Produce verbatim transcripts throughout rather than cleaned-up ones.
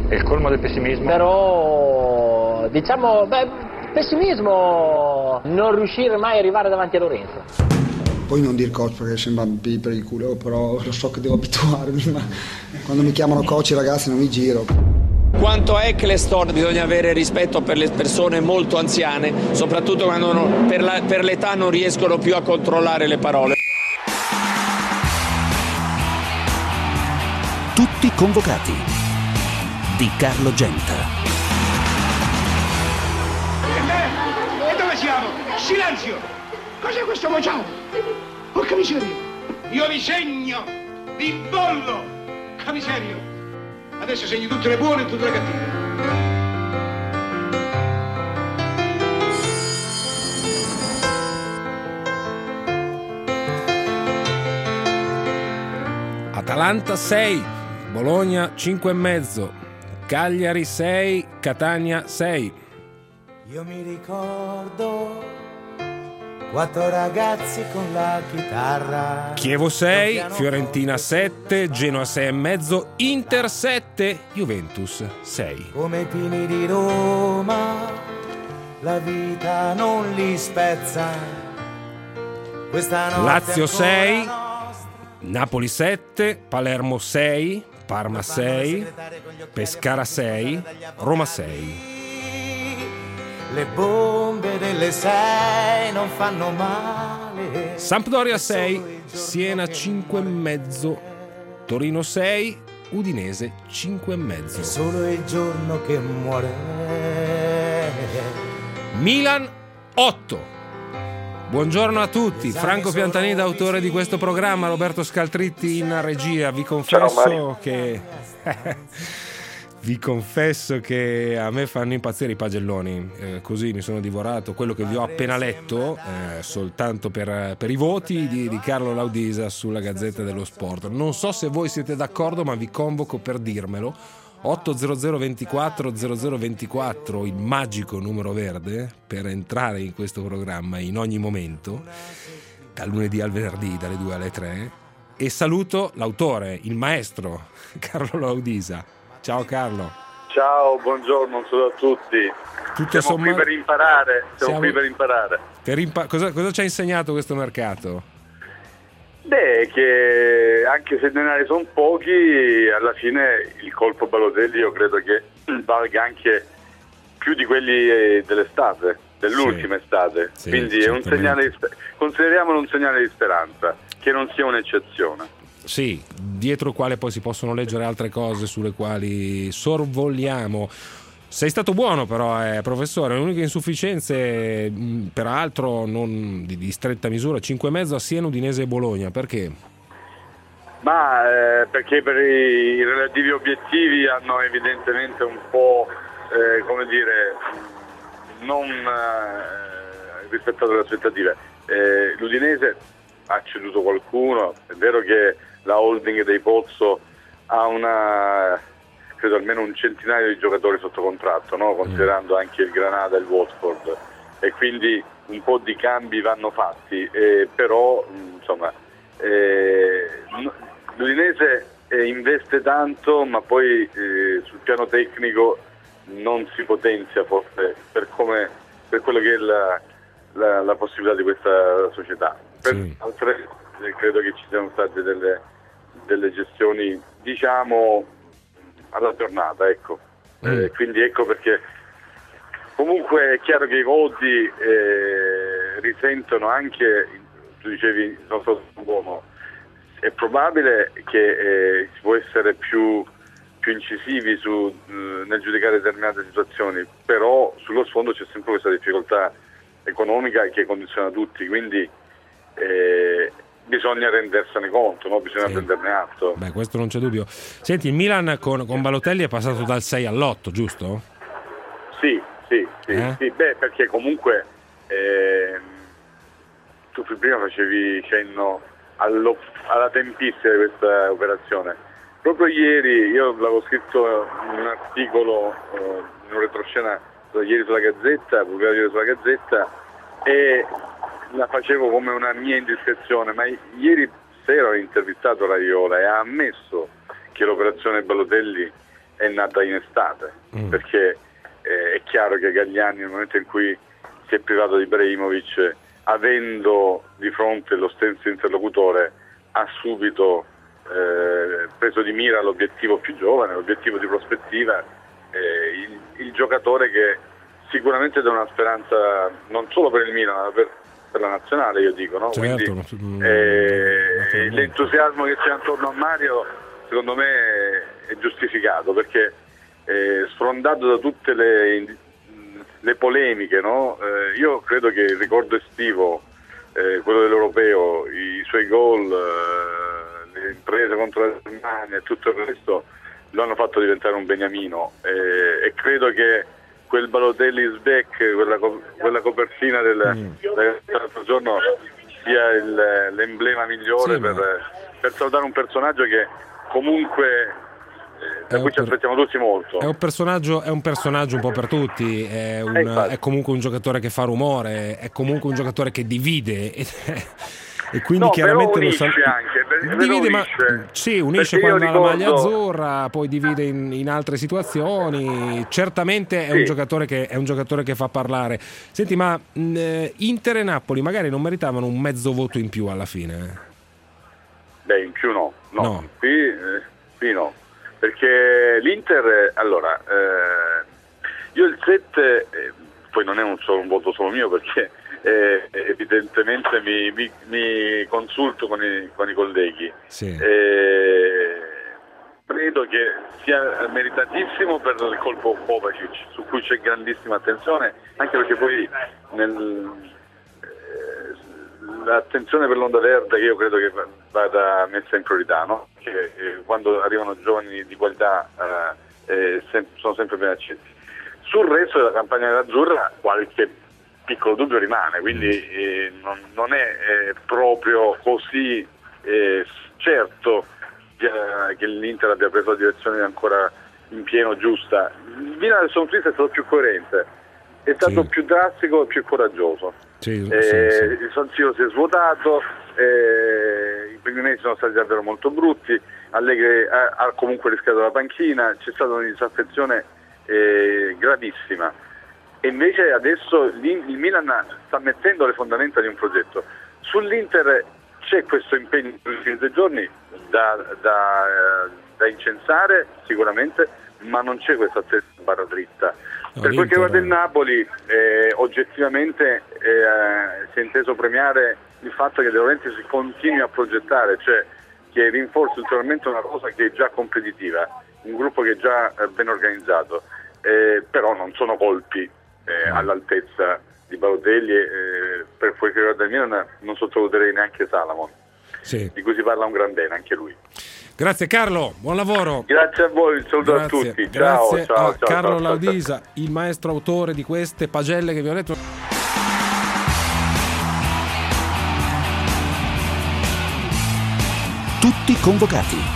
È il colmo del pessimismo. Però, diciamo, beh, pessimismo non riuscire mai a arrivare davanti a Lorenzo. Poi non dir coach perché sembra per il culo, però lo so che devo abituarmi, ma quando mi chiamano coach i ragazzi non mi giro. Quanto a Eccleston bisogna avere rispetto per le persone molto anziane, soprattutto quando non, per, la, per l'età non riescono più a controllare le parole. Tutti convocati di Carlo Genta. E dove siamo? Silenzio! Cos'è questo mociato? Porca miseria! Io vi segno! Vi bollo! Porca miseria! Adesso segni tutte le buone e tutte le cattive. Atalanta sei, Bologna cinque e mezzo, Cagliari sei, Catania sei. Io mi ricordo quattro ragazzi con la chitarra. Chievo sei, Fiorentina sette, Genoa sei e mezzo, Inter sette, Juventus sei. Come i pini di Roma, la vita non li spezza. Questa notte Lazio sei, nostra. Napoli sette, Palermo sei, Parma sei, Pescara sei, Roma sei. Le bombe delle sei non fanno male. Sampdoria sei, Siena cinque e mezzo, Torino sei, Udinese cinque e mezzo. È solo il giorno che muore. Milan otto. Buongiorno a tutti, Franco Piantanida, autore di questo programma, Roberto Scaltritti in regia. Vi confesso che vi confesso che a me fanno impazzire i pagelloni, eh, così mi sono divorato quello che vi ho appena letto, eh, soltanto per, per i voti di, di Carlo Laudisa sulla Gazzetta dello Sport. Non so se voi siete d'accordo, ma vi convoco per dirmelo. otto zero zero ventiquattro zero zero ventiquattro, il magico numero verde per entrare in questo programma in ogni momento, dal lunedì al venerdì, dalle due alle tre. E saluto l'autore, il maestro Carlo Laudisa. Ciao Carlo. Ciao, buongiorno, un saluto a tutti. Tutto siamo sommato... qui per imparare, siamo, siamo... qui per imparare. Per impa... cosa, cosa ci ha insegnato questo mercato? Beh, che anche se denari sono pochi, alla fine il colpo Balotelli io credo che valga anche più di quelli dell'estate, dell'ultima sì. estate. Sì, quindi è un segnale di... consideriamolo un segnale di speranza, che non sia un'eccezione. Sì, dietro il quale poi si possono leggere altre cose sulle quali sorvoliamo. Sei stato buono però, eh, professore. Le uniche insufficienze, mh, peraltro non di, di stretta misura, cinque e mezzo a Siena, Udinese e Bologna. Perché? Ma eh, perché per i, i relativi obiettivi hanno evidentemente un po', eh, come dire, non eh, rispettato le aspettative. Eh, L'Udinese ha ceduto qualcuno, è vero che la holding dei Pozzo ha una, credo almeno un centinaio di giocatori sotto contratto, no? Considerando mm. anche il Granada e il Watford, e quindi un po' di cambi vanno fatti, eh, però insomma eh, l'Udinese eh, investe tanto, ma poi eh, sul piano tecnico non si potenzia forse per, come, per quello che è la, la, la possibilità di questa società. Per sì. altre eh, credo che ci siano state delle, delle gestioni, diciamo, alla giornata, ecco. Mm. Eh, quindi ecco perché comunque è chiaro che i voti eh, risentono anche, tu dicevi non so un uomo, è probabile che eh, si può essere più, più incisivi su, eh, nel giudicare determinate situazioni, però sullo sfondo c'è sempre questa difficoltà economica che condiziona tutti, quindi eh, bisogna rendersene conto, no? Bisogna sì. prenderne atto. Beh, questo non c'è dubbio. Senti, il Milan con, con Balotelli è passato dal sei all'otto, giusto? Sì, sì, sì, eh? sì. Beh, perché comunque eh, tu prima facevi cenno allo, alla tempistica di questa operazione. Proprio ieri io l'avevo scritto in un articolo eh, in un retroscena ieri sulla Gazzetta, pubblicato ieri sulla Gazzetta, e la facevo come una mia indiscrezione, ma ieri sera ho intervistato Raiola e ha ammesso che l'operazione Balotelli è nata in estate, mm. perché eh, è chiaro che Galliani nel momento in cui si è privato di Ibrahimovic, avendo di fronte lo stesso interlocutore, ha subito eh, preso di mira l'obiettivo più giovane, l'obiettivo di prospettiva, eh, il, il giocatore che sicuramente dà una speranza non solo per il Milan ma per, per la nazionale, io dico, no? Certo, Quindi eh, l'entusiasmo che c'è attorno a Mario secondo me è giustificato, perché eh, sfrondato da tutte le, le polemiche, no? eh, io credo che il ricordo estivo, eh, quello dell'Europeo, i suoi gol, eh, le imprese contro la Germania e tutto il resto lo hanno fatto diventare un beniamino, eh, e credo che quel Balotelli is back, quella, co- quella copertina del, mm. dell'altro giorno sia il, l'emblema migliore sì, per, ma... per salutare un personaggio che comunque eh, da cui ci aspettiamo tutti molto. È un personaggio, è un personaggio un po' per tutti, è, un, eh, è comunque un giocatore che fa rumore, è comunque un giocatore che divide e, e quindi no, chiaramente unisce lo sa... anche, per, divide, unisce. Ma, sì, unisce quando ha la maglia azzurra, poi divide in, in altre situazioni. Certamente è, sì. un giocatore che, è un giocatore che fa parlare. Senti, ma mh, Inter e Napoli magari non meritavano un mezzo voto in più alla fine? Beh, in più no, no. no. Qui, eh, qui no, perché l'Inter, allora, eh, io il sette, eh, poi non è un, solo, un voto solo mio, perché eh, evidentemente mi, mi, mi consulto con i, con i colleghi. Sì. Eh, credo che sia meritatissimo per il colpo Kovacic, su cui c'è grandissima attenzione, anche perché poi nel... l'attenzione per l'onda verde, che io credo che vada messa in priorità, no? Che eh, quando arrivano giovani di qualità eh, eh, sem- sono sempre ben accetti. Sul resto della campagna dell'Azzurra qualche piccolo dubbio rimane, quindi eh, non, non è eh, proprio così eh, certo che, che l'Inter abbia preso la direzione ancora in pieno giusta. Il Milan del Sonfris è stato più coerente, è stato sì. più drastico e più coraggioso. Sì, eh, sì, sì. Il San Siro si è svuotato, eh, i primi mesi sono stati davvero molto brutti, Allegri ha, ha comunque rischiato la panchina, c'è stata una disaffezione eh, gravissima, e invece adesso il Milan sta mettendo le fondamenta di un progetto. Sull'Inter c'è questo impegno per i due giorni da, da, da incensare sicuramente, ma non c'è questa stessa barra dritta. Per quel che riguarda il Napoli, eh, oggettivamente eh, si è inteso premiare il fatto che De Laurentiis si continui a progettare, cioè che rinforzi ulteriormente una cosa che è già competitiva, un gruppo che è già eh, ben organizzato, eh, però non sono colpi eh, all'altezza di Balotelli, eh, per quel che riguarda il Milan non sottovaluterei neanche Salamon, sì. di cui si parla un gran bene anche lui. Grazie Carlo, buon lavoro. Grazie a voi, un saluto a tutti. Ciao, Grazie ciao, a ciao, Carlo ciao, Laudisa, ciao. il maestro autore di queste pagelle che vi ho letto. Tutti convocati.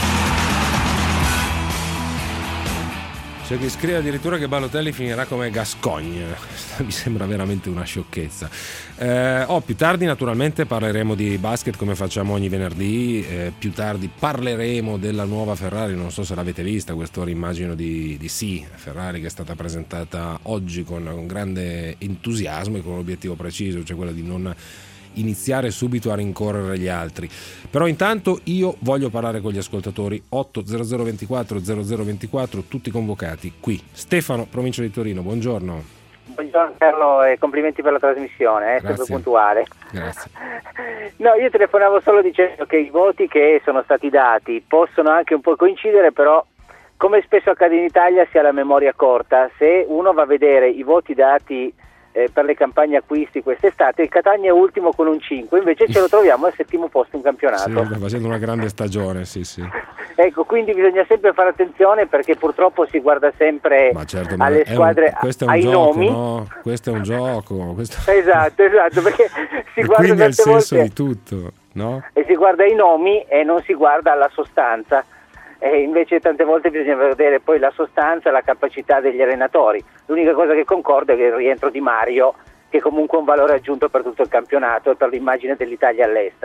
C'è chi scrive addirittura che Balotelli finirà come Gascogne. Mi sembra veramente una sciocchezza. Eh, oh, più tardi naturalmente parleremo di basket come facciamo ogni venerdì, eh, più tardi parleremo della nuova Ferrari, non so se l'avete vista, quest'ora immagino di, di sì, Ferrari che è stata presentata oggi con, con grande entusiasmo e con un obiettivo preciso, cioè quello di non iniziare subito a rincorrere gli altri. Però intanto io voglio parlare con gli ascoltatori. Otto zero zero ventiquattro zero zero ventiquattro, tutti convocati qui. Stefano, provincia di Torino, buongiorno. Buongiorno Carlo e complimenti per la trasmissione, è eh, sempre puntuale. Grazie. No, io telefonavo solo dicendo che i voti che sono stati dati possono anche un po' coincidere, però come spesso accade in Italia si ha la memoria corta. Se uno va a vedere i voti dati Eh, per le campagne acquisti quest'estate, il Catania è ultimo con un cinque, invece ce lo troviamo al settimo posto in campionato. Sì, sta facendo una grande stagione, sì, sì. Ecco, quindi bisogna sempre fare attenzione, perché purtroppo si guarda sempre ma certo, alle ma squadre, un, questo è un ai gioco, nomi. No? Questo è un gioco. Questo... Esatto, esatto, perché si e guarda quindi è il senso volte, di tutto, no? E si guarda i nomi e non si guarda la sostanza. E invece tante volte bisogna vedere poi la sostanza e la capacità degli allenatori. L'unica cosa che concordo è che il rientro di Mario, che comunque è un valore aggiunto per tutto il campionato e per l'immagine dell'Italia all'estero.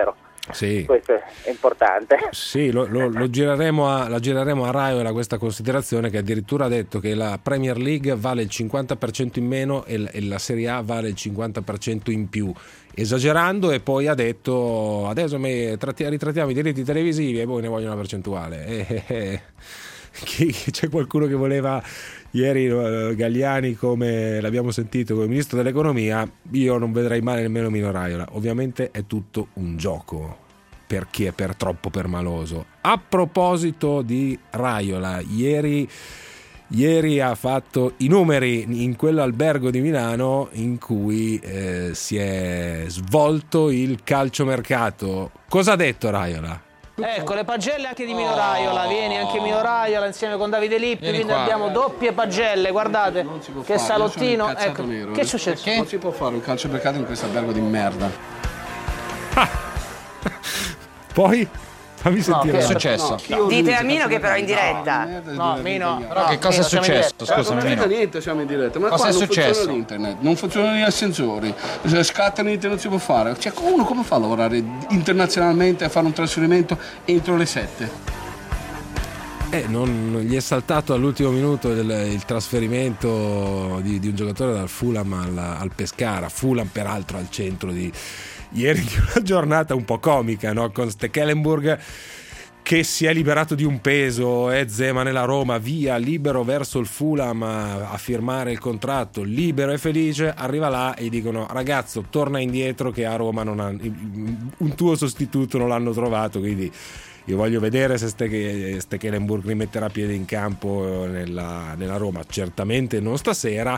Sì. Questo è importante. Sì, lo, lo, lo gireremo a, la gireremo a Raiola questa considerazione, che addirittura ha detto che la Premier League vale il cinquanta per cento in meno e la, e la Serie A vale il cinquanta per cento in più, esagerando, e poi ha detto adesso me, tratti, ritrattiamo i diritti televisivi e poi ne vogliono una percentuale. Eh, eh, eh. C'è qualcuno che voleva ieri uh, Galliani, come l'abbiamo sentito, come ministro dell'economia. Io non vedrei male nemmeno Mino Raiola. Ovviamente è tutto un gioco per chi è per troppo permaloso. A proposito di Raiola, ieri ieri ha fatto i numeri in quell'albergo di Milano in cui eh, si è svolto il calciomercato. Cosa ha detto Raiola? Ecco, le pagelle anche di Mino Raiola, vieni anche Mino Raiola insieme con Davide Lippi, Vieni quindi qua. abbiamo doppie pagelle, guardate che fare, salottino, io sono ecco, nero, che è eh. successo? Non si può fare un calciomercato in questo albergo di merda. Poi fammi sentire. che è successo? No, dite a Mino che però è in diretta. No, Mino, Però che cosa è successo? Scusa, non Mino. niente, siamo in diretta. Ma Cosa qua è non successo? funziona l'internet, non funzionano gli ascensori, se scatta l'internet non si può fare. Cioè, uno come fa a lavorare internazionalmente, a fare un trasferimento entro le sette? Eh, non gli è saltato all'ultimo minuto il, il trasferimento di, di un giocatore dal Fulham al, al Pescara. Fulham peraltro al centro di ieri di una giornata un po' comica, no? Con Stekelenburg che si è liberato di un peso, e Zeman e la Roma via, libero verso il Fulham a, a firmare il contratto, libero e felice. Arriva là e gli dicono: ragazzo, torna indietro che a Roma non ha, un tuo sostituto non l'hanno trovato, quindi io voglio vedere se Stekelenburg rimetterà piede in campo nella, nella Roma. Certamente non stasera.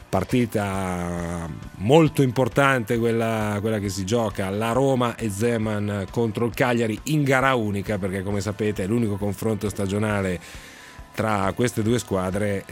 Partita molto importante quella, quella che si gioca, la Roma e Zeman contro il Cagliari in gara unica, perché come sapete è l'unico confronto stagionale tra queste due squadre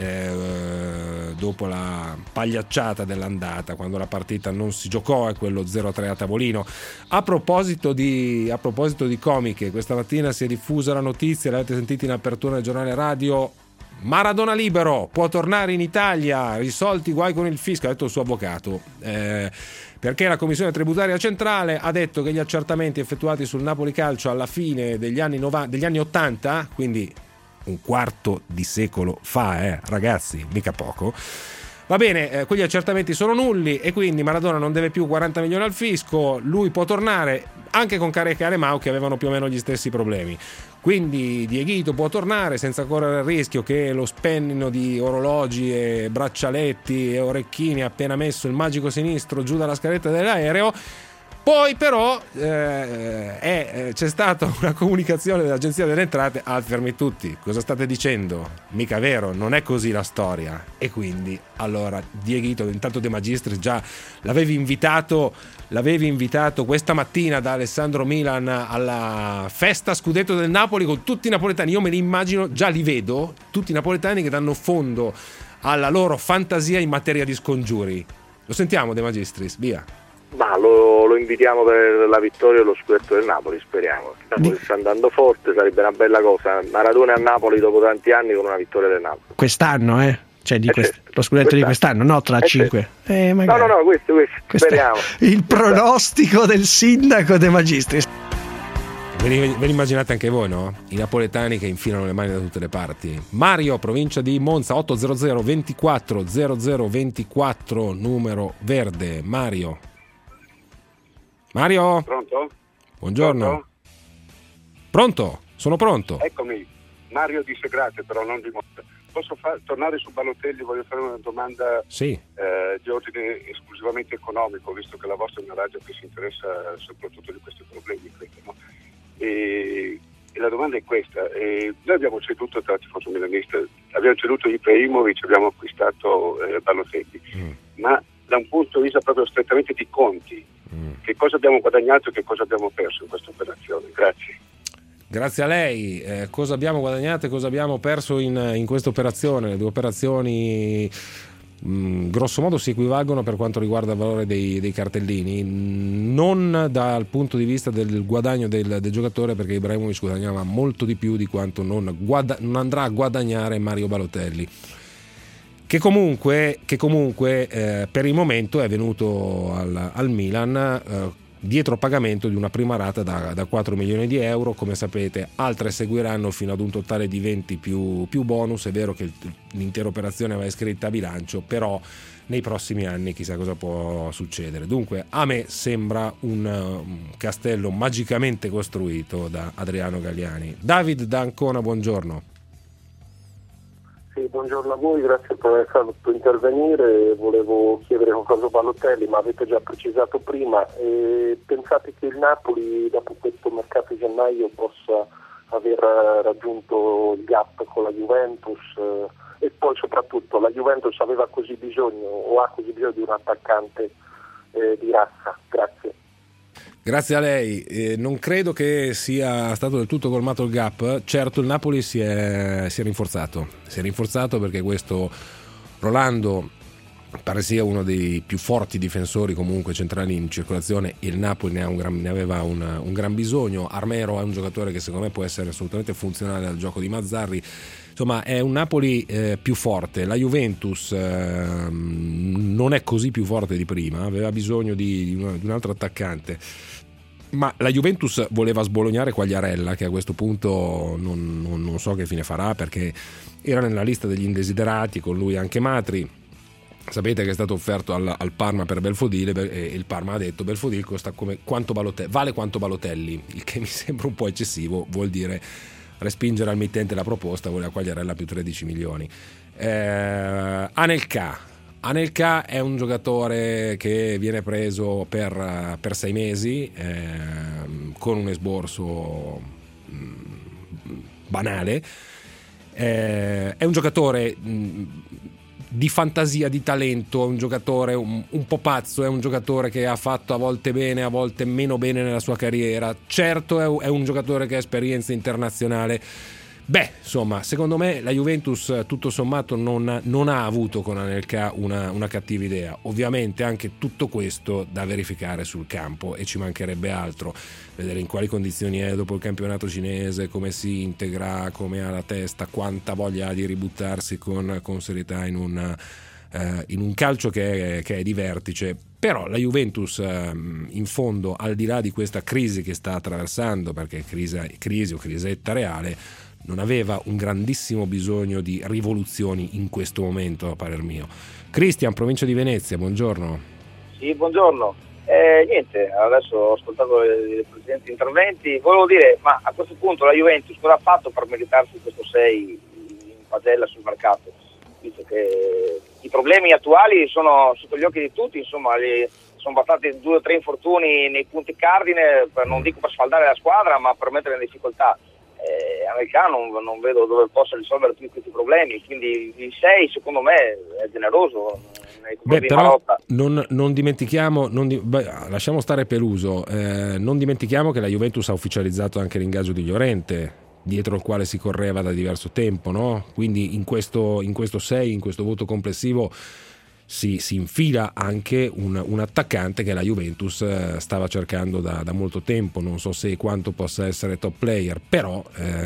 eh, dopo la pagliacciata dell'andata, quando la partita non si giocò, è quello zero a tre a tavolino. A proposito di, a proposito di comiche, questa mattina si è diffusa la notizia, l'avete sentita in apertura del giornale radio: Maradona libero, può tornare in Italia, risolti i guai con il fisco, ha detto il suo avvocato, eh, perché la Commissione Tributaria Centrale ha detto che gli accertamenti effettuati sul Napoli Calcio alla fine degli anni, novanta, degli anni ottanta, quindi un quarto di secolo fa, eh, ragazzi, mica poco, va bene, eh, quegli accertamenti sono nulli e quindi Maradona non deve più quaranta milioni al fisco, lui può tornare anche con Careca e Alemao che avevano più o meno gli stessi problemi. Quindi Dieguito può tornare senza correre il rischio che lo spennino di orologi e braccialetti e orecchini appena messo il magico sinistro giù dalla scaletta dell'aereo. Poi però eh, è, c'è stata una comunicazione dell'Agenzia delle Entrate: ah, fermi tutti, cosa state dicendo? Mica vero, non è così la storia. E quindi allora Dieguito, intanto De Magistris già l'avevi invitato l'avevi invitato questa mattina da Alessandro Milan alla festa scudetto del Napoli con tutti i napoletani. Io me li immagino, già li vedo, tutti i napoletani che danno fondo alla loro fantasia in materia di scongiuri. Lo sentiamo De Magistris, via. Ma lo, lo invitiamo per la vittoria e lo scudetto del Napoli, speriamo. Il Napoli sta andando forte, sarebbe una bella cosa. Maradona a Napoli dopo tanti anni con una vittoria del Napoli. Quest'anno, eh? Cioè di eh quest- certo. lo scudetto quest'anno. di quest'anno, no tra eh cinque. Certo. Eh, no, no, no, questo, questo, questo speriamo. Il pronostico del sindaco De Magistris. Ve li, ve li immaginate anche voi, no? I napoletani che infilano le mani da tutte le parti. Mario, provincia di Monza, otto zero zero ventiquattro zero zero ventiquattro, numero verde. Mario. Mario? Pronto? Buongiorno. Pronto? Pronto? Sono pronto. Eccomi, Mario di Segrate, però non di Monza. Posso far, tornare su Balotelli? Voglio fare una domanda sì. eh, di ordine esclusivamente economico, visto che la vostra è una radio che si interessa soprattutto di questi problemi, credo, no? E, e la domanda è questa: e noi abbiamo ceduto, tra tifoso milanista, abbiamo ceduto Ibrahimovic, abbiamo acquistato eh, Balotelli, mm. ma da un punto di vista proprio strettamente di conti, mm. che cosa abbiamo guadagnato e che cosa abbiamo perso in questa operazione? Grazie. Grazie a lei. Eh, cosa abbiamo guadagnato e cosa abbiamo perso in, in questa operazione? Le due operazioni mh, grosso modo si equivalgono per quanto riguarda il valore dei, dei cartellini, non dal punto di vista del guadagno del, del giocatore, perché Ibrahimovic guadagnava molto di più di quanto non, guada- non andrà a guadagnare Mario Balotelli, che comunque, che comunque eh, per il momento è venuto al, al Milan eh, dietro pagamento di una prima rata da, da quattro milioni di euro. Come sapete, altre seguiranno fino ad un totale di venti più, più bonus. È vero che l'intera operazione va iscritta a bilancio, però nei prossimi anni chissà cosa può succedere. Dunque a me sembra un, un castello magicamente costruito da Adriano Galliani. David da Ancona, buongiorno. Sì, buongiorno a voi, grazie per aver fatto intervenire. Volevo chiedere qualcosa a Balotelli, ma avete già precisato prima. E pensate che il Napoli dopo questo mercato di gennaio possa aver raggiunto il gap con la Juventus? E poi soprattutto la Juventus aveva così bisogno o ha così bisogno di un attaccante eh, di razza? Grazie. Grazie a lei. Eh, non credo che sia stato del tutto colmato il gap. Certo, il Napoli si è, si è rinforzato. Si è rinforzato perché questo Rolando pare sia uno dei più forti difensori comunque centrali in circolazione. Il Napoli ne, ha un gran, ne aveva un, un gran bisogno. Armero è un giocatore che secondo me può essere assolutamente funzionale al gioco di Mazzarri. Insomma, è un Napoli eh, più forte. La Juventus eh, non è così più forte di prima, aveva bisogno di, di, un, di un altro attaccante. Ma la Juventus voleva sbolognare Quagliarella, che a questo punto non, non, non so che fine farà, perché era nella lista degli indesiderati, con lui anche Matri. Sapete che è stato offerto al, al Parma per Belfodil e il Parma ha detto Belfodil costa come quanto Balotelli, vale quanto Balotelli, il che mi sembra un po' eccessivo, vuol dire respingere al mittente la proposta, voleva Quagliarella più tredici milioni. Eh, Anelka Anelka è un giocatore che viene preso per, per sei mesi eh, con un esborso mh, banale. Eh, è un giocatore mh, di fantasia, di talento, è un giocatore un, un po' pazzo, è un giocatore che ha fatto a volte bene, a volte meno bene nella sua carriera. Certo è, è un giocatore che ha esperienza internazionale. Beh, insomma, secondo me la Juventus tutto sommato non, non ha avuto con Anelka una, una cattiva idea. Ovviamente anche tutto questo da verificare sul campo e ci mancherebbe altro, vedere in quali condizioni è dopo il campionato cinese, come si integra, come ha la testa, quanta voglia ha di ributtarsi con, con serietà in un, eh, in un calcio che è, che è di vertice. Però la Juventus eh, in fondo, al di là di questa crisi che sta attraversando, perché crisi, crisi o crisetta reale, non aveva un grandissimo bisogno di rivoluzioni in questo momento, a parer mio. Cristian, provincia di Venezia, buongiorno. Sì, buongiorno. Eh, niente, adesso ho ascoltato i precedenti interventi, volevo dire, ma a questo punto la Juventus cosa ha fatto per meritarsi questo sei in pagella sul mercato? Visto che i problemi attuali sono sotto gli occhi di tutti, insomma, li, sono bastati due o tre infortuni nei punti cardine, per, non dico per sfaldare la squadra, ma per mettere in difficoltà. Eh, Anelka non, non vedo dove possa risolvere tutti questi problemi, quindi il sei secondo me è generoso. Beh, però non, non dimentichiamo, non di, beh, lasciamo stare Peluso, eh, non dimentichiamo che la Juventus ha ufficializzato anche l'ingaggio di Llorente, dietro il quale si correva da diverso tempo, no? Quindi in questo, in questo sei, in questo voto complessivo si, si infila anche un, un attaccante che la Juventus stava cercando da, da molto tempo. Non so se quanto possa essere top player, però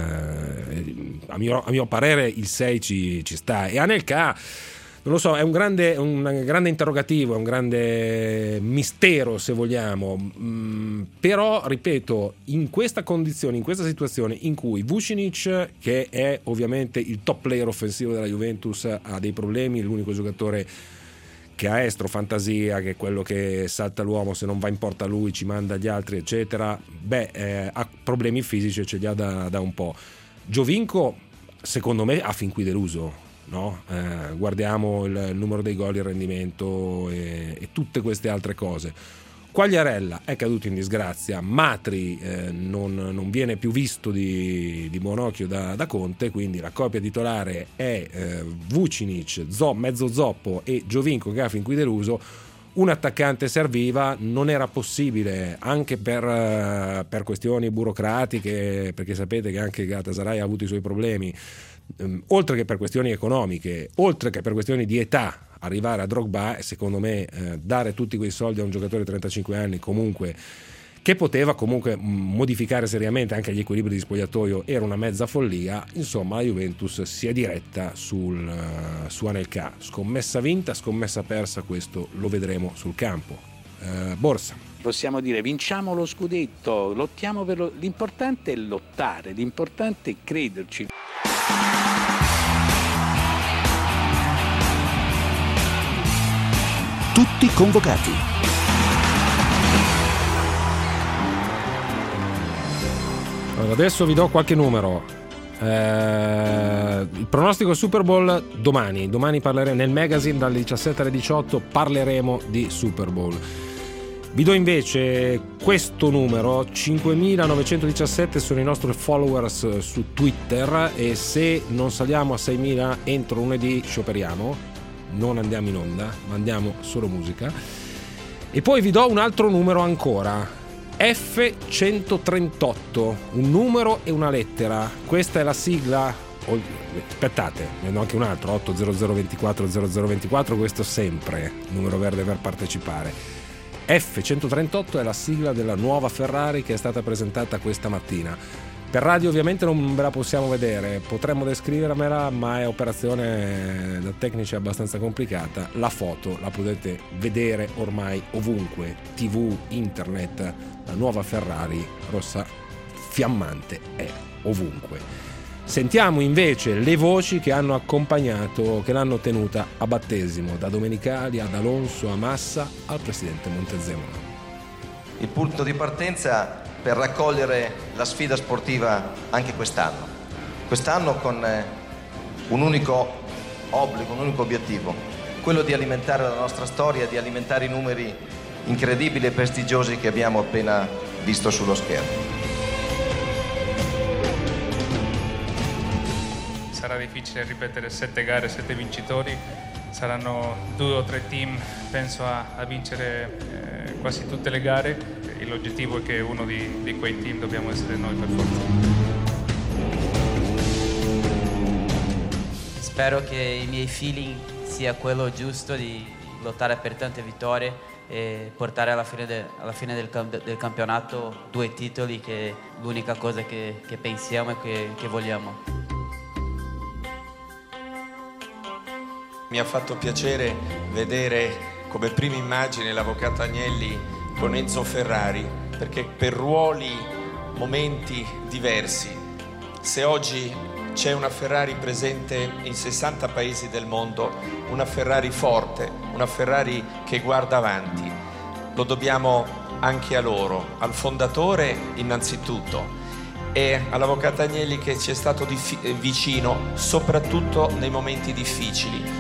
eh, a, mio, a mio parere il sei ci, ci sta. E Anelka, non lo so, è un grande, un grande interrogativo, è un grande mistero se vogliamo, mm, però ripeto, in questa condizione, in questa situazione in cui Vucinic, che è ovviamente il top player offensivo della Juventus, ha dei problemi, è l'unico giocatore che ha estro fantasia, che è quello che salta l'uomo, se non va in porta lui ci manda gli altri eccetera, beh eh, ha problemi fisici e ce li ha da, da un po'. Giovinco secondo me ha fin qui deluso, no? Eh, guardiamo il numero dei gol, il rendimento e, e tutte queste altre cose. Quagliarella è caduto in disgrazia, Matri eh, non, non viene più visto di, di buon occhio da, da Conte, quindi la coppia titolare è eh, Vucinic, Zop, mezzo zoppo e Giovinco che ha fin qui deluso. Un attaccante serviva, non era possibile anche per, uh, per questioni burocratiche, perché sapete che anche Galatasaray ha avuto i suoi problemi, um, oltre che per questioni economiche, oltre che per questioni di età. Arrivare a Drogba e secondo me eh, dare tutti quei soldi a un giocatore di trentacinque anni comunque che poteva comunque modificare seriamente anche gli equilibri di spogliatoio era una mezza follia. Insomma, la Juventus si è diretta sul, uh, su Anelka. Scommessa vinta, scommessa persa, questo lo vedremo sul campo. Uh, Borsa. possiamo dire vinciamo lo scudetto, lottiamo per lo... l'importante è lottare, l'importante è crederci. Tutti convocati. Allora, adesso vi do qualche numero. Eh, il pronostico Super Bowl domani. Domani parleremo nel magazine dalle diciassette alle diciotto. Parleremo di Super Bowl. Vi do invece questo numero: cinquemilanovecentodiciassette sono i nostri followers su Twitter, e se non saliamo a seimila entro lunedì scioperiamo. Non andiamo in onda, mandiamo solo musica. E poi vi do un altro numero ancora, F centotrentotto, un numero e una lettera. Questa è la sigla. Aspettate, ne do anche un altro, otto zero zero ventiquattro zero zero ventiquattro, questo sempre numero verde per partecipare. F centotrentotto è la sigla della nuova Ferrari che è stata presentata questa mattina. Per radio ovviamente non ve la possiamo vedere, potremmo descrivermela, ma è operazione da tecnici abbastanza complicata. La foto la potete vedere ormai ovunque, tivù, internet. La nuova Ferrari rossa fiammante è ovunque. Sentiamo invece le voci che hanno accompagnato, che l'hanno tenuta a battesimo, da Domenicali ad Alonso a Massa al presidente Montezemolo. Il punto di partenza per raccogliere la sfida sportiva anche quest'anno. Quest'anno con un unico obbligo, un unico obiettivo, quello di alimentare la nostra storia, di alimentare i numeri incredibili e prestigiosi che abbiamo appena visto sullo schermo. Sarà difficile ripetere sette gare, sette vincitori, saranno due o tre team, penso, a, a vincere eh, quasi tutte le gare. E l'obiettivo è che uno di, di quei team dobbiamo essere noi per forza. Spero che il mio feeling sia quello giusto di lottare per tante vittorie e portare alla fine, de, alla fine del, del campionato due titoli, che è l'unica cosa che, che pensiamo e che, che vogliamo. Mi ha fatto piacere vedere come prima immagine l'avvocato Agnelli con Enzo Ferrari, perché per ruoli, momenti diversi. Se oggi c'è una Ferrari presente in sessanta paesi del mondo, una Ferrari forte, una Ferrari che guarda avanti, lo dobbiamo anche a loro, al fondatore innanzitutto e all'avvocato Agnelli che ci è stato dif- vicino soprattutto nei momenti difficili.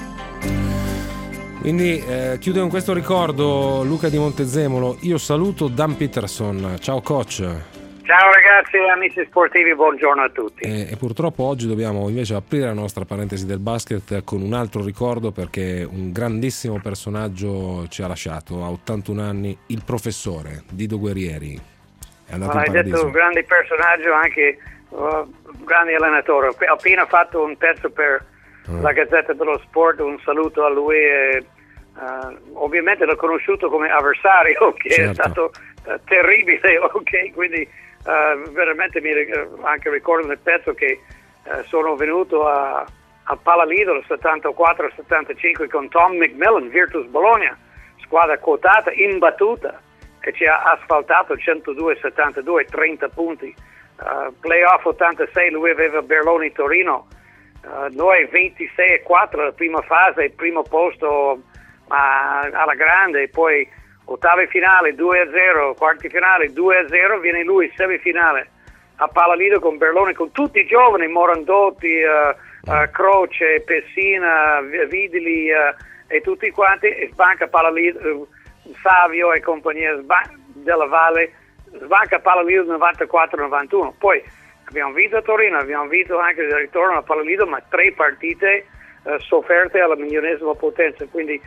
Quindi eh, chiudo con questo ricordo Luca di Montezemolo. Io saluto Dan Peterson. Ciao coach. Ciao ragazzi, amici sportivi, buongiorno a tutti. E, e purtroppo oggi dobbiamo invece aprire la nostra parentesi del basket con un altro ricordo, perché un grandissimo personaggio ci ha lasciato a ottantuno anni, il professore Dido Guerrieri. È andato Ma in hai paradiso. detto un grande personaggio, anche uh, un grande allenatore. Ho appena fatto un pezzo per uh. la Gazzetta dello Sport, un saluto a lui. E, uh, ovviamente l'ho conosciuto come avversario, che certo. è stato uh, terribile, ok? Quindi uh, veramente mi uh, anche ricordo nel pezzo che uh, sono venuto a, a Palalido nel settantaquattro settantacinque con Tom McMillan, Virtus Bologna, squadra quotata, imbattuta, che ci ha asfaltato centodue settantadue, trenta punti. Uh, playoff ottantasei, lui aveva Berloni Torino, uh, noi ventisei a quattro la prima fase, primo posto uh, alla grande, e poi ottavi finale due a zero, quarti finale due a zero, viene lui semifinale a Palalido con Berloni, con tutti i giovani, Morandotti, uh, uh, Croce, Pessina, Vidili uh, e tutti quanti, e sbanca Palalido, uh, Savio e compagnia della Valle, sbanca Palalido novantaquattro novantuno. Poi abbiamo vinto a Torino, abbiamo vinto anche il ritorno a Palalido, ma tre partite uh, sofferte alla milionesima potenza, quindi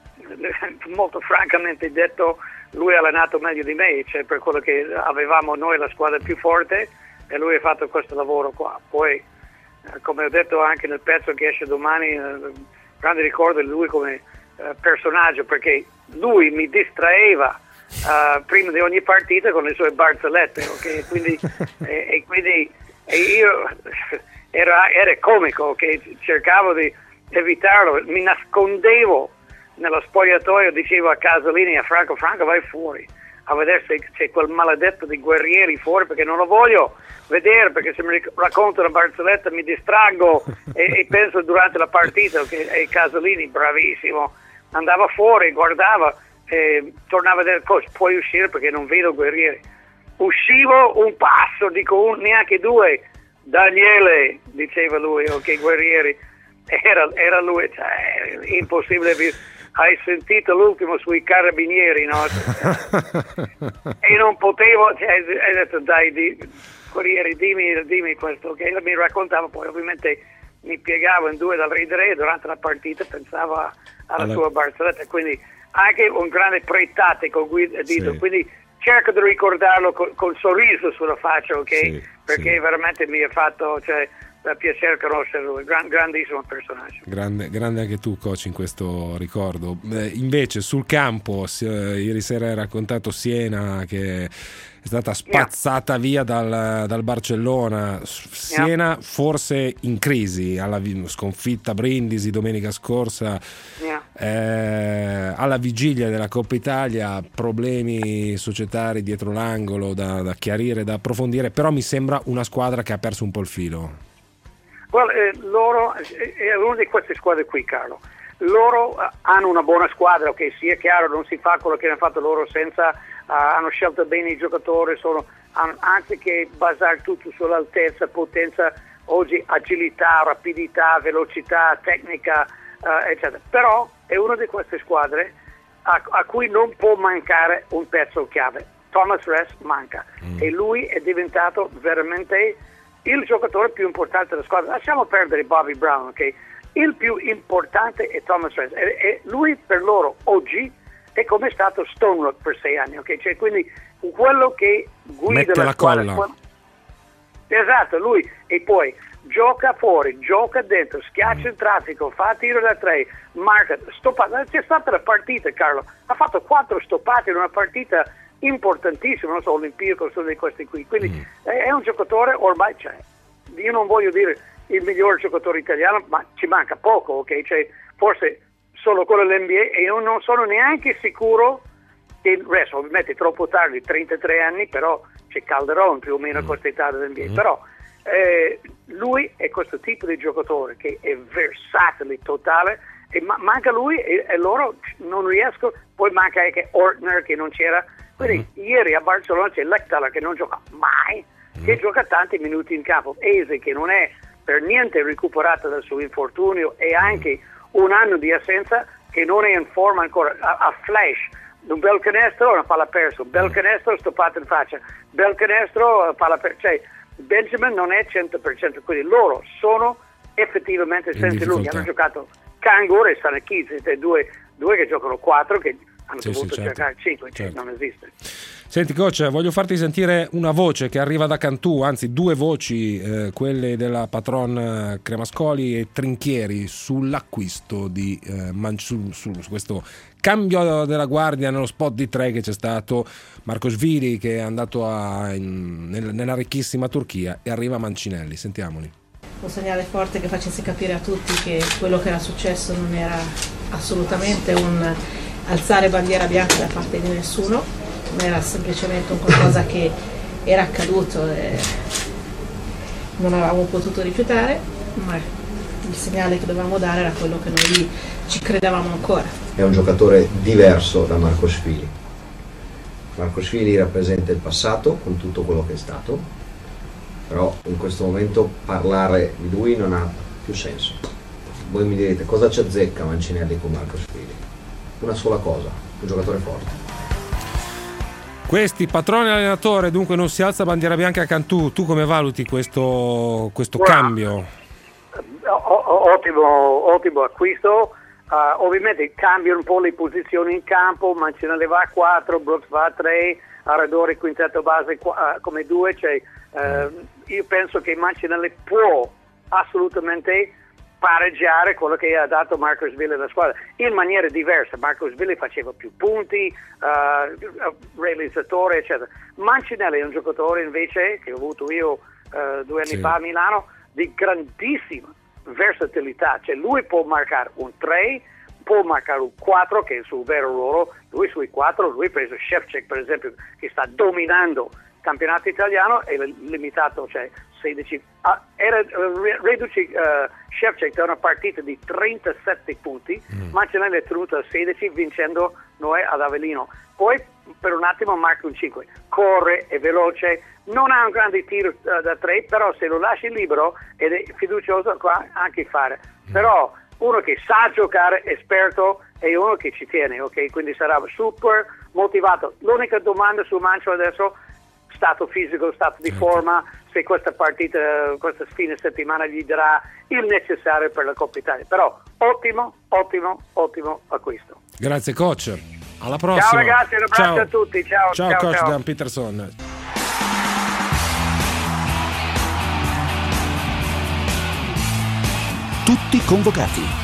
molto francamente detto lui ha allenato meglio di me, cioè per quello che avevamo noi la squadra più forte, e lui ha fatto questo lavoro qua. Poi uh, come ho detto anche nel pezzo che esce domani, uh, grande ricordo di lui come uh, personaggio, perché lui mi distraeva uh, prima di ogni partita con le sue barzellette, okay? quindi, e, e quindi e io era, era comico, che okay? cercavo di evitarlo, mi nascondevo nello spogliatoio, dicevo a Casalini e a Franco, Franco vai fuori, a vedere se c'è quel maledetto di Guerrieri fuori, perché non lo voglio vedere, perché se mi racconta la barzelletta mi distraggo e, e penso durante la partita che e Casalini, bravissimo, andava fuori, guardava, e tornava a dire coach, puoi uscire perché non vedo Guerrieri. Uscivo un passo, dico un, neanche due, Daniele, diceva lui, ok, Guerrieri, era, era lui, cioè, impossibile. Hai sentito l'ultimo sui carabinieri, no? E non potevo, cioè, hai detto dai, di, Guerrieri, dimmi, dimmi questo, che mi raccontava, poi ovviamente mi piegavo in due dal ridere e durante la partita pensavo alla allora. sua barzelletta, quindi anche un grande pretatico Guido, sì. Quindi cerco di ricordarlo con, con sorriso sulla faccia, ok? Sì, perché sì. veramente mi ha fatto, cioè, da piacere conoscere lui, Gran, grandissimo personaggio. Grande, grande anche tu, coach, in questo ricordo. Eh, invece sul campo, eh, ieri sera hai raccontato Siena che è stata spazzata yeah. via dal, dal Barcellona. Siena yeah. forse in crisi, alla sconfitta Brindisi domenica scorsa, yeah. eh, alla vigilia della Coppa Italia, problemi societari dietro l'angolo da, da chiarire, da approfondire, però mi sembra una squadra che ha perso un po' il filo. Well, eh, loro è una di queste squadre qui, Carlo. Loro uh, hanno una buona squadra, ok, sia chiaro, non si fa quello che hanno fatto loro senza, uh, hanno scelto bene i giocatori, sono, um, anziché basare tutto sull'altezza, potenza, oggi agilità, rapidità, velocità, tecnica, uh, eccetera. Però è una di queste squadre a, a cui non può mancare un pezzo chiave. Thomas Rhys manca mm. e lui è diventato veramente il giocatore più importante della squadra. Lasciamo perdere Bobby Brown, ok? Il più importante è Thomas Rhys e, e lui per loro oggi è come è stato Stone Rook per sei anni, ok? Cioè, quindi quello che guida mette la, la squadra colla. Quello... esatto, lui, e poi gioca fuori, gioca dentro, schiaccia il traffico, fa tiro da tre, marca, stoppata. C'è stata la partita, Carlo, ha fatto quattro stoppate in una partita importantissimo, non so, olimpico, sono di questi qui, quindi mm. è un giocatore ormai, cioè, io non voglio dire il miglior giocatore italiano, ma ci manca poco, ok? Cioè, forse solo quello dell'N B A e io non sono neanche sicuro che il resto, ovviamente è troppo tardi, trentatré anni, però c'è Calderon più o meno a questa età dell'N B A, mm. però eh, lui è questo tipo di giocatore che è versatile, totale, e ma- manca lui e-, e loro non riescono, poi manca anche Ortner che non c'era. Quindi mm. ieri a Barcellona c'è Lectala che non gioca mai, mm. che gioca tanti minuti in campo. Eze che non è per niente recuperato dal suo infortunio e anche un anno di assenza, che non è in forma ancora. A, a flash, un bel canestro, una palla perso, un bel canestro stoppato in faccia, bel canestro, palla perso. Cioè, Benjamin non è cento per cento, quindi loro sono effettivamente senza lui. Hanno giocato Kangur e Sanakis, due, due che giocano quattro, che hanno sì, dovuto sì, certo. giocare cinque, certo. non esiste. Senti coach, voglio farti sentire una voce che arriva da Cantù, anzi due voci, eh, quelle della patron Cremascoli e Trinchieri, sull'acquisto di eh, Man- su, su, su questo cambio della guardia nello spot di tre che c'è stato. Marcosvili che è andato a, in, nel, nella ricchissima Turchia, e arriva Mancinelli. Sentiamoli. Un segnale forte che facesse capire a tutti che quello che era successo non era assolutamente un alzare bandiera bianca da parte di nessuno, ma era semplicemente un qualcosa che era accaduto e non avevamo potuto rifiutare, ma il segnale che dovevamo dare era quello che noi ci credevamo ancora. È un giocatore diverso da Marcosvili. Marcosvili rappresenta il passato con tutto quello che è stato, però in questo momento parlare di lui non ha più senso. Voi mi direte cosa ci azzecca Mancinelli con Marcosvili? Una sola cosa, un giocatore forte. Questi patroni allenatore, dunque non si alza bandiera bianca a Cantù. Tu come valuti questo, questo Guarda, cambio? Ottimo, ottimo acquisto. Uh, ovviamente cambia un po' le posizioni in campo. Mancinelli va a quattro, Brooks va a tre, Aradori quintetto base uh, come due. Cioè, uh, io penso che Mancinelli può assolutamente pareggiare quello che ha dato Marcosvili alla squadra in maniera diversa. Marcosvili faceva più punti, uh, realizzatore, eccetera. Mancinelli è un giocatore invece che ho avuto io uh, due anni sì. fa a Milano, di grandissima versatilità, cioè lui può marcare un tre, può marcare un quattro, che è il suo vero ruolo. Lui sui quattro, lui ha preso Ševčík per esempio, che sta dominando il campionato italiano, è limitato, cioè sedici, ah, era uh, riduce uh, Ševčík da una partita di trentasette punti, mm. Mancinelli è tenuto a sedici vincendo noi ad Avellino. Poi per un attimo marca un cinque, corre, è veloce, non ha un grande tiro uh, da tre, però se lo lasci libero ed è fiducioso qua anche fare. Mm. Però uno che sa giocare, esperto, e uno che ci tiene, ok? Quindi sarà super motivato. L'unica domanda su Mancio adesso, stato fisico, stato di forma, se questa partita, questa fine settimana gli darà il necessario per la Coppa Italia. Però ottimo, ottimo, ottimo acquisto. Grazie coach, alla prossima. Ciao ragazzi, un abbraccio ciao. a tutti, ciao. Ciao, ciao coach ciao. Dan Peterson. Tutti convocati.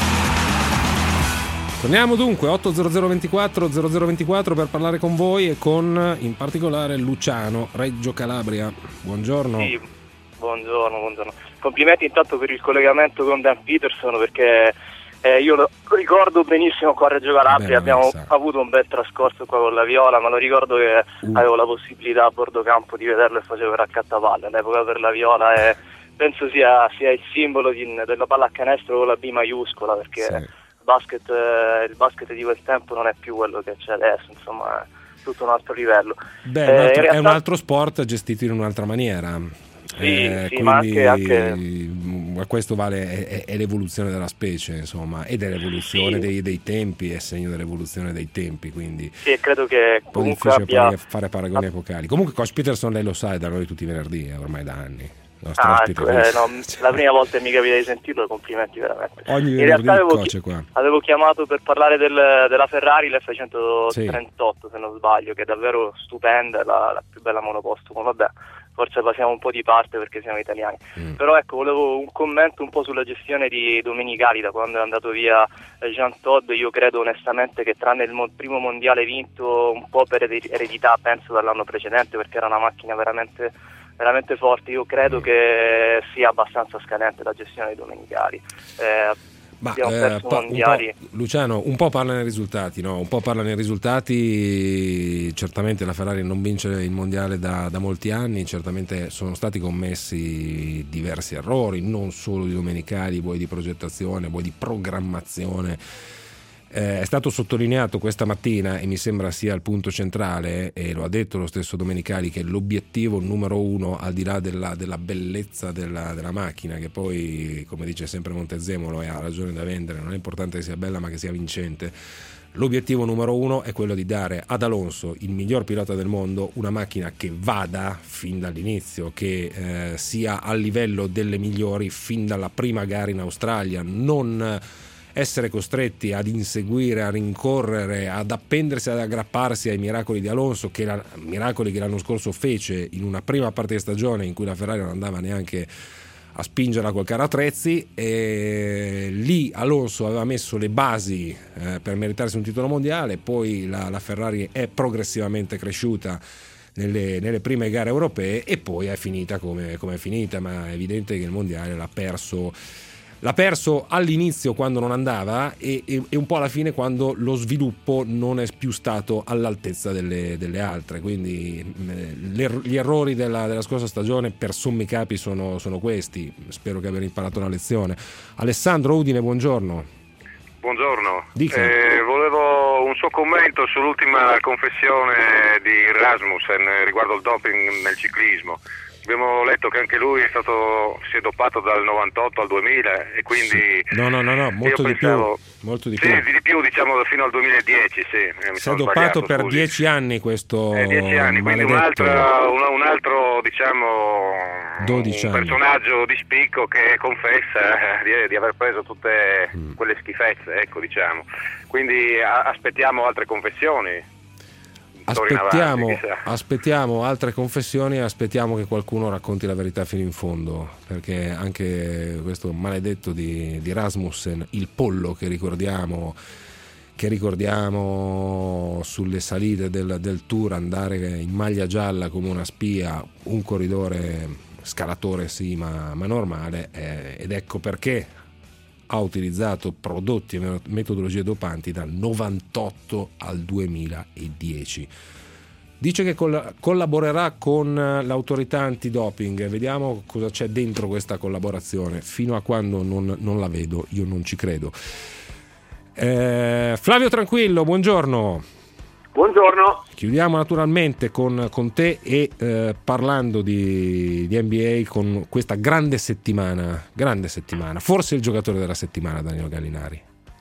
Torniamo dunque otto zero zero ventiquattro zero zero ventiquattro per parlare con voi e con in particolare Luciano, Reggio Calabria. Buongiorno. Sì, buongiorno, buongiorno. Complimenti intanto per il collegamento con Dan Peterson, perché eh, io lo ricordo benissimo qua a Reggio Calabria. Beh, abbiamo avuto un bel trascorso qua con la Viola, ma lo ricordo che uh. avevo la possibilità a bordo campo di vederlo e facevo il raccattavalle all'epoca per la Viola, e penso sia, sia il simbolo di, della pallacanestro con la B maiuscola, perché sì. Basket, eh, il basket di quel tempo non è più quello che c'è adesso, insomma è tutto un altro livello. Beh, eh, un altro, realtà... è un altro sport gestito in un'altra maniera. Sì, eh, sì, quindi ma anche, anche... questo vale, è, è l'evoluzione della specie, insomma, ed è l'evoluzione sì. dei, dei tempi, è segno dell'evoluzione dei tempi, quindi sì, credo che un po' comunque difficile abbia... fare paragoni epocali. Comunque Coach Peterson, lei lo sa, è da noi tutti i venerdì, ormai da anni. Ah, ecco, eh, no, la prima volta che mi capita di sentirlo, complimenti veramente. Ogni in realtà avevo, chi- qua. avevo chiamato per parlare del, della Ferrari, l'F centotrentotto sì. se non sbaglio, che è davvero stupenda, è la, la più bella monoposto. Ma vabbè, forse passiamo un po' di parte perché siamo italiani. Mm. Però ecco, volevo un commento un po' sulla gestione di Domenicali da quando è andato via Jean Todt. Io credo onestamente che tranne il mo- primo mondiale vinto un po' per eredità, penso dall'anno precedente, perché era una macchina veramente veramente forte, io credo che sia abbastanza scadente la gestione dei Domenicali. Eh, Ma, eh, pa- mondiali. Un Luciano, un po' parla nei risultati, no? Un po' parla nei risultati. Certamente la Ferrari non vince il mondiale da, da molti anni, certamente sono stati commessi diversi errori, non solo di Domenicali, vuoi di progettazione, vuoi di programmazione. Eh, è stato sottolineato questa mattina, e mi sembra sia il punto centrale, e lo ha detto lo stesso Domenicali, che l'obiettivo numero uno, al di là della, della bellezza della, della macchina, che poi, come dice sempre Montezemolo, e ha ragione da vendere, non è importante che sia bella ma che sia vincente. L'obiettivo numero uno è quello di dare ad Alonso, il miglior pilota del mondo, una macchina che vada fin dall'inizio, che eh, sia a livello delle migliori fin dalla prima gara in Australia, non essere costretti ad inseguire, a rincorrere, ad appendersi, ad aggrapparsi ai miracoli di Alonso, che la, miracoli che l'anno scorso fece in una prima parte di stagione in cui la Ferrari non andava neanche a spingerla col carro attrezzi, e lì Alonso aveva messo le basi eh, per meritarsi un titolo mondiale. Poi la, la Ferrari è progressivamente cresciuta nelle, nelle prime gare europee e poi è finita come, come è finita, ma è evidente che il mondiale l'ha perso L'ha perso all'inizio quando non andava e, e, e un po' alla fine quando lo sviluppo non è più stato all'altezza delle, delle altre. Quindi le, gli errori della, della scorsa stagione per sommi capi sono, sono questi. Spero che abbiano imparato la lezione. Alessandro Udine, buongiorno. Buongiorno. Eh, volevo un suo commento sull'ultima confessione di Rasmussen riguardo il doping nel ciclismo. Abbiamo letto che anche lui è stato, si è dopato dal novantotto al duemila e quindi sì. no no no no molto di pensavo, più molto di sì, più di più diciamo fino al duemiladieci sì, mi si è dopato per scusi. dieci anni questo eh, dieci anni maledetto. Quindi un altro, un, un altro diciamo dodici un anni. personaggio di spicco che confessa eh, di, di aver preso tutte mm. quelle schifezze, ecco, diciamo, quindi a, aspettiamo altre confessioni. Aspettiamo, avanti, aspettiamo altre confessioni e aspettiamo che qualcuno racconti la verità fino in fondo, perché anche questo maledetto di, di Rasmussen, il pollo che ricordiamo che ricordiamo sulle salite del, del Tour andare in maglia gialla come una spia, un corridore scalatore sì ma, ma normale, eh, ed ecco perché ha utilizzato prodotti e metodologie dopanti dal novantotto al duemiladieci. Dice che coll- collaborerà con l'autorità antidoping. Vediamo cosa c'è dentro questa collaborazione. Fino a quando non, non la vedo, io non ci credo. Eh, Flavio Tranquillo, buongiorno. Buongiorno. Chiudiamo naturalmente con, con te e eh, parlando di, di N B A con questa grande settimana, grande settimana. Forse il giocatore della settimana, Danilo Gallinari.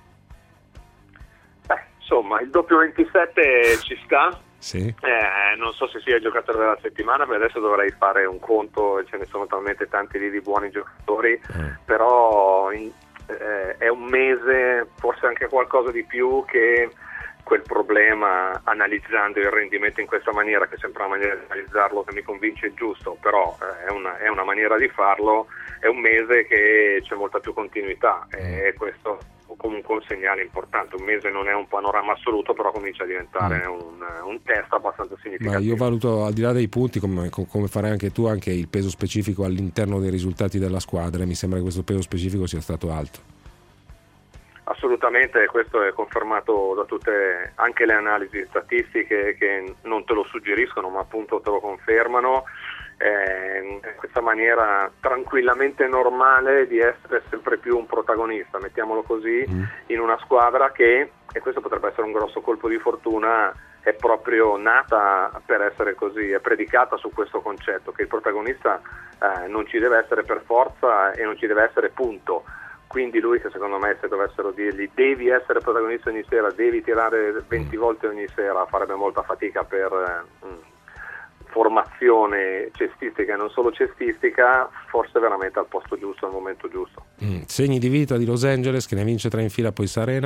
Beh, insomma, il doppio ventisette ci sta. Sì. Eh, non so se sia il giocatore della settimana, perché adesso dovrei fare un conto e ce ne sono talmente tanti lì di buoni giocatori, eh. però in, eh, è un mese, forse anche qualcosa di più, che quel problema, analizzando il rendimento in questa maniera, che sembra una maniera di analizzarlo che mi convince giusto, però eh, è, una, è una maniera di farlo, è un mese che c'è molta più continuità e questo comunque un segnale importante. Un mese non è un panorama assoluto, però comincia a diventare mm. un, un test abbastanza significativo. Ma io valuto, al di là dei punti, come, come farai anche tu, anche il peso specifico all'interno dei risultati della squadra, e mi sembra che questo peso specifico sia stato alto. Assolutamente, questo è confermato da tutte anche le analisi statistiche, che non te lo suggeriscono ma appunto te lo confermano. Eh, questa maniera tranquillamente normale di essere sempre più un protagonista, mettiamolo così, mm. in una squadra che, e questo potrebbe essere un grosso colpo di fortuna, è proprio nata per essere così, è predicata su questo concetto che il protagonista eh, non ci deve essere per forza e non ci deve essere, punto. Quindi lui, che secondo me, se dovessero dirgli devi essere protagonista ogni sera, devi tirare venti volte ogni sera, farebbe molta fatica per eh, formazione cestistica e non solo cestistica, forse veramente al posto giusto, al momento giusto. Mm. Segni di vita di Los Angeles, che ne vince tre in fila, poi Serena?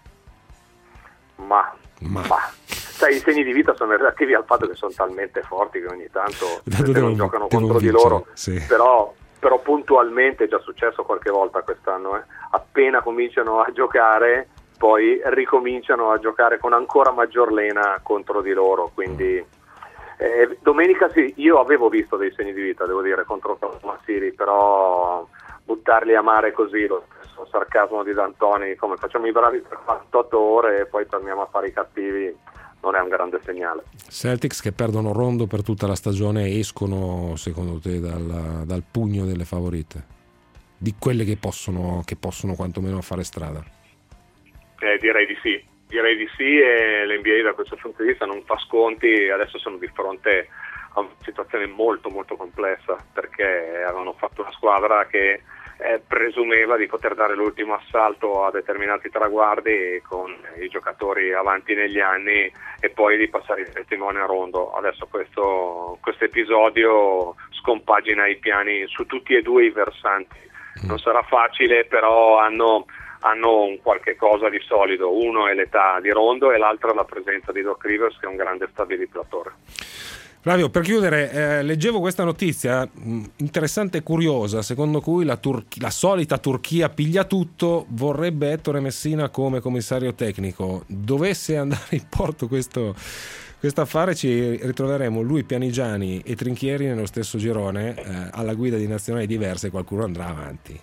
Ma, ma. ma. Sai, i segni di vita sono relativi al fatto che sono talmente forti che ogni tanto devo, non giocano devo contro vincere, di loro, sì. però... però puntualmente è già successo qualche volta quest'anno, eh. Appena cominciano a giocare poi ricominciano a giocare con ancora maggior lena contro di loro, quindi eh, domenica sì, io avevo visto dei segni di vita, devo dire, contro Oklahoma City, però buttarli a mare così, lo stesso sarcasmo di D'Antoni, come facciamo i bravi per quarantotto ore e poi torniamo a fare i cattivi, non è un grande segnale. Celtics che perdono Rondo per tutta la stagione, escono secondo te dal, dal pugno delle favorite? Di quelle che possono, che possono quantomeno fare strada? Eh, direi di sì, direi di sì e l'N B A da questo punto di vista non fa sconti, adesso sono di fronte a una situazione molto molto complessa perché avevano fatto una squadra che Eh, presumeva di poter dare l'ultimo assalto a determinati traguardi con i giocatori avanti negli anni e poi di passare il testimone a Rondo. Adesso questo questo episodio scompagina i piani su tutti e due i versanti. Non sarà facile, però hanno, hanno un qualche cosa di solido. Uno è l'età di Rondo e l'altro è la presenza di Doc Rivers, che è un grande stabilizzatore. Flavio, per chiudere, eh, leggevo questa notizia mh, interessante e curiosa, secondo cui la, Turchi- la solita Turchia piglia tutto, vorrebbe Ettore Messina come commissario tecnico. Dovesse andare in porto questo affare, ci ritroveremo lui, Pianigiani e Trinchieri nello stesso girone, eh, alla guida di nazionali diverse, qualcuno andrà avanti.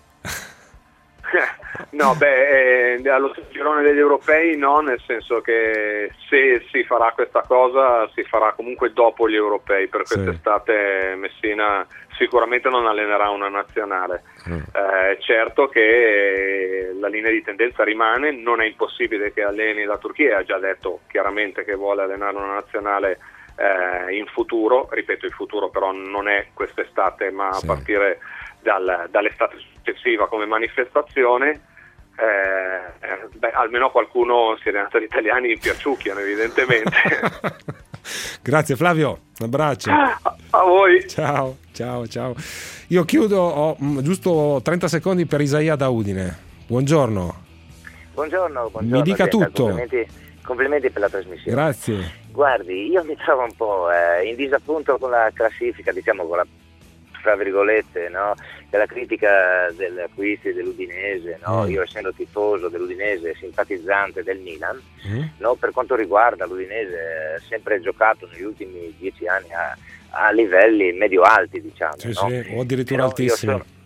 No, beh, eh, allo girone degli europei no, nel senso che se si farà questa cosa si farà comunque dopo gli europei, per quest'estate Messina sicuramente non allenerà una nazionale. Mm. Eh, certo che la linea di tendenza rimane, non è impossibile che alleni la Turchia, ha già detto chiaramente che vuole allenare una nazionale eh, in futuro, ripeto il futuro però non è quest'estate ma sì. a partire dal, dall'estate successiva come manifestazione. Eh, eh, beh, almeno qualcuno si è allenato agli italiani piaciucchiano evidentemente. Grazie Flavio, un abbraccio. A, a voi. Ciao, ciao, ciao. Io chiudo, ho mh, giusto trenta secondi per Isaia da Udine. Buongiorno. Buongiorno, buongiorno. Mi dica Dieta, tutto. Complimenti, complimenti per la trasmissione. Grazie. Guardi, io mi trovo un po' eh, in disappunto con la classifica, diciamo con la tra virgolette, no? Della critica degli acquisti dell'Udinese, no? Mm. Io essendo tifoso dell'Udinese, simpatizzante del Milan, Mm. no? Per quanto riguarda l'Udinese, ha sempre giocato negli ultimi dieci anni a, a livelli medio-alti, diciamo. Sì, no? sì, o addirittura Però altissimi. Io sono,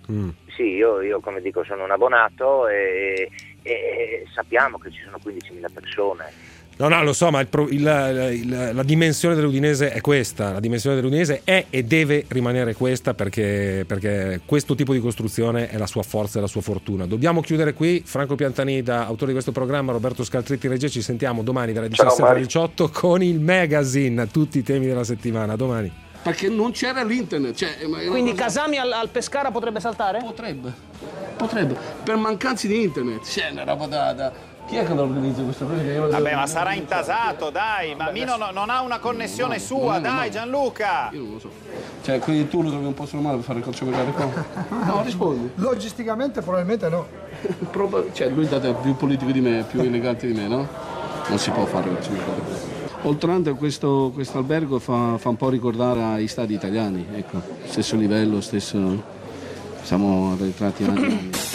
Mm. Sì, io, io come dico sono un abbonato e, e, e sappiamo che ci sono quindicimila persone. No, no, lo so, ma il, il, il, la dimensione dell'Udinese è questa, la dimensione dell'Udinese è e deve rimanere questa perché, perché questo tipo di costruzione è la sua forza e la sua fortuna. Dobbiamo chiudere qui. Franco Piantanida, autore di questo programma, Roberto Scaltritti regia, ci sentiamo domani dalle diciassette alle diciotto con il magazine, tutti i temi della settimana. A domani. Perché non c'era l'internet. Cioè, quindi cosa... Casami al, al Pescara potrebbe saltare? Potrebbe, potrebbe, per mancanza di internet. C'è una roba da... da... Chi è che lo organizza questo? Io... Vabbè, ma sarà intasato, dai, ma Mino no, non ha una connessione no, sua, dai Gianluca! Io non lo so. Cioè, quindi tu lo trovi un po' sul male per fare il calciopagare qua? No, rispondi. Logisticamente probabilmente no. Proba... Cioè, lui è più politico di me, più elegante di me, no? Non si può fare il calciopagare qua. Oltrante questo, questo albergo fa, fa un po' ricordare ai stadi italiani, ecco, stesso livello, stesso... siamo arretrati anni.